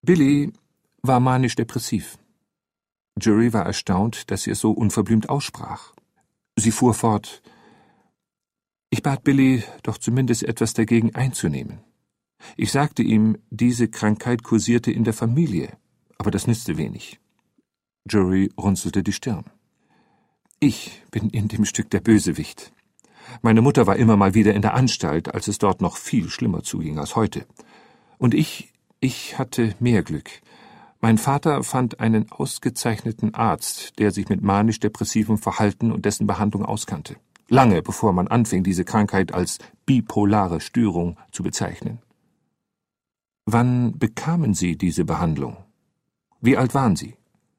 Billy war manisch-depressiv. Jury war erstaunt, dass sie es so unverblümt aussprach. Sie fuhr fort: Ich bat Billy, doch zumindest etwas dagegen einzunehmen. Ich sagte ihm, diese Krankheit kursierte in der Familie, aber das nützte wenig. Jury runzelte die Stirn. Ich bin in dem Stück der Bösewicht. Meine Mutter war immer mal wieder in der Anstalt, als es dort noch viel schlimmer zuging als heute. Und ich hatte mehr Glück. Mein Vater fand einen ausgezeichneten Arzt, der sich mit manisch-depressivem Verhalten und dessen Behandlung auskannte. Lange bevor man anfing, diese Krankheit als bipolare Störung zu bezeichnen. Wann bekamen Sie diese Behandlung? Wie alt waren Sie?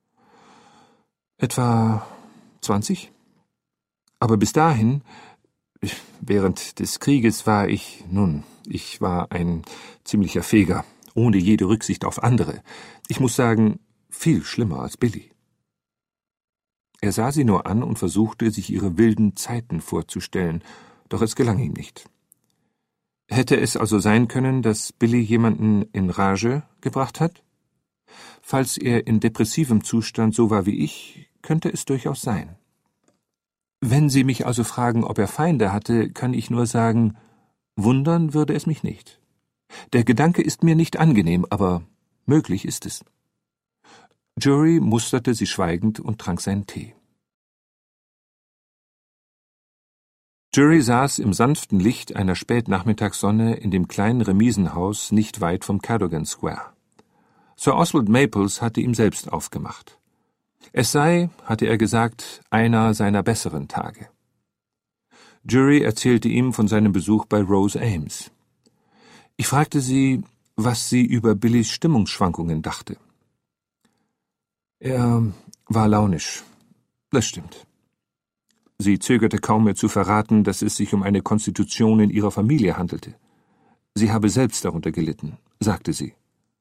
Etwa 20? Aber bis dahin, während des Krieges war ich war ein ziemlicher Feger, ohne jede Rücksicht auf andere. Ich muss sagen, viel schlimmer als Billy. Er sah sie nur an und versuchte, sich ihre wilden Zeiten vorzustellen, doch es gelang ihm nicht. Hätte es also sein können, dass Billy jemanden in Rage gebracht hat? Falls er in depressivem Zustand so war wie ich, könnte es durchaus sein. Wenn Sie mich also fragen, ob er Feinde hatte, kann ich nur sagen, wundern würde es mich nicht. Der Gedanke ist mir nicht angenehm, aber möglich ist es. Jury musterte sie schweigend und trank seinen Tee. Jury saß im sanften Licht einer Spätnachmittagssonne in dem kleinen Remisenhaus nicht weit vom Cadogan Square. Sir Oswald Maples hatte ihm selbst aufgemacht. Es sei, hatte er gesagt, einer seiner besseren Tage. Jury erzählte ihm von seinem Besuch bei Rose Ames. Ich fragte sie, was sie über Billys Stimmungsschwankungen dachte. Er war launisch. Das stimmt. Sie zögerte kaum mehr zu verraten, dass es sich um eine Konstitution in ihrer Familie handelte. Sie habe selbst darunter gelitten, sagte sie.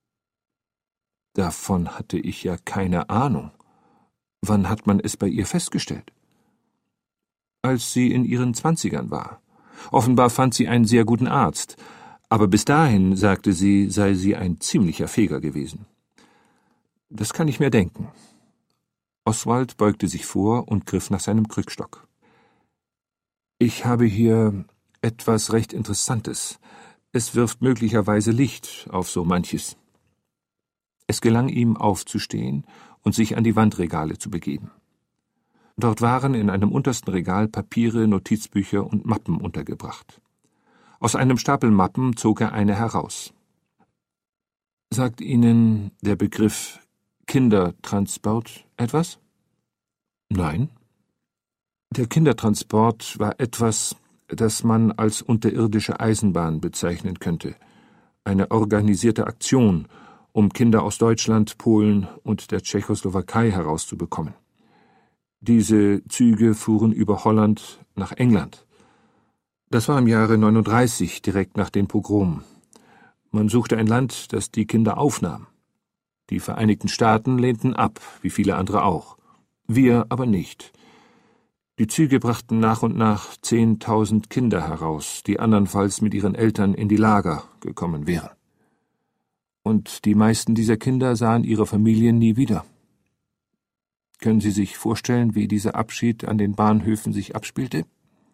Davon hatte ich ja keine Ahnung. Wann hat man es bei ihr festgestellt? Als sie in ihren 20ern war. Offenbar fand sie einen sehr guten Arzt, aber bis dahin, sagte sie, sei sie ein ziemlicher Feger gewesen. Das kann ich mir denken. Oswald beugte sich vor und griff nach seinem Krückstock. Ich habe hier etwas recht Interessantes. Es wirft möglicherweise Licht auf so manches. Es gelang ihm, aufzustehen und sich an die Wandregale zu begeben. Dort waren in einem untersten Regal Papiere, Notizbücher und Mappen untergebracht. Aus einem Stapel Mappen zog er eine heraus. Sagt Ihnen der Begriff Kindertransport etwas? Nein. Der Kindertransport war etwas, das man als unterirdische Eisenbahn bezeichnen könnte. Eine organisierte Aktion, um Kinder aus Deutschland, Polen und der Tschechoslowakei herauszubekommen. Diese Züge fuhren über Holland nach England. Das war im Jahre 39, direkt nach den Pogromen. Man suchte ein Land, das die Kinder aufnahm. Die Vereinigten Staaten lehnten ab, wie viele andere auch. Wir aber nicht. Die Züge brachten nach und nach 10.000 Kinder heraus, die andernfalls mit ihren Eltern in die Lager gekommen wären. Und die meisten dieser Kinder sahen ihre Familien nie wieder. Können Sie sich vorstellen, wie dieser Abschied an den Bahnhöfen sich abspielte?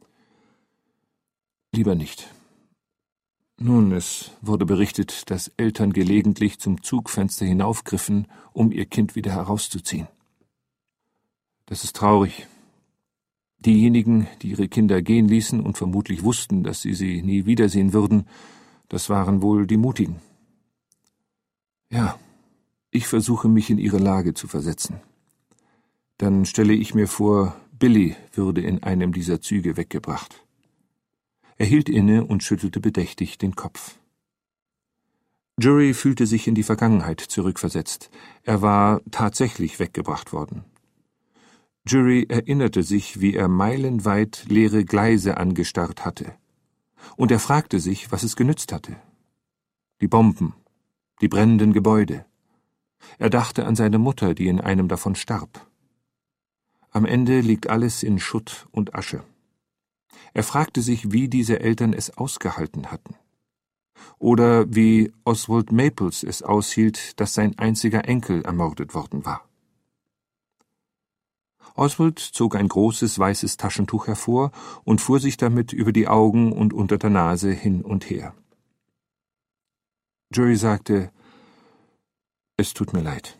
Lieber nicht. Nun, es wurde berichtet, dass Eltern gelegentlich zum Zugfenster hinaufgriffen, um ihr Kind wieder herauszuziehen. Das ist traurig. Diejenigen, die ihre Kinder gehen ließen und vermutlich wussten, dass sie nie wiedersehen würden, das waren wohl die Mutigen. Ja, ich versuche mich in ihre Lage zu versetzen. Dann stelle ich mir vor, Billy würde in einem dieser Züge weggebracht. Er hielt inne und schüttelte bedächtig den Kopf. Jury fühlte sich in die Vergangenheit zurückversetzt. Er war tatsächlich weggebracht worden. Jury erinnerte sich, wie er meilenweit leere Gleise angestarrt hatte. Und er fragte sich, was es genützt hatte. Die Bomben, die brennenden Gebäude. Er dachte an seine Mutter, die in einem davon starb. Am Ende liegt alles in Schutt und Asche. Er fragte sich, wie diese Eltern es ausgehalten hatten. Oder wie Oswald Maples es aushielt, dass sein einziger Enkel ermordet worden war. Oswald zog ein großes weißes Taschentuch hervor und fuhr sich damit über die Augen und unter der Nase hin und her. Jerry sagte: »Es tut mir leid.«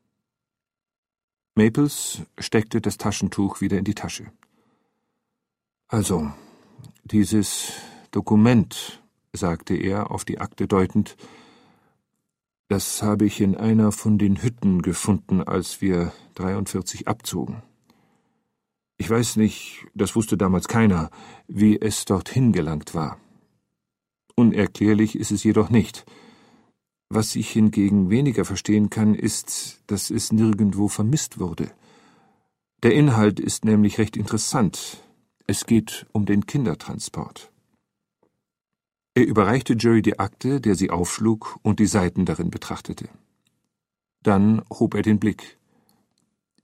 Maples steckte das Taschentuch wieder in die Tasche. »Also, dieses Dokument«, sagte er, auf die Akte deutend, »das habe ich in einer von den Hütten gefunden, als wir 43 abzogen. Ich weiß nicht, das wusste damals keiner, wie es dorthin gelangt war. Unerklärlich ist es jedoch nicht. Was ich hingegen weniger verstehen kann, ist, dass es nirgendwo vermisst wurde. Der Inhalt ist nämlich recht interessant. Es geht um den Kindertransport.« Er überreichte Jerry die Akte, der sie aufschlug und die Seiten darin betrachtete. Dann hob er den Blick.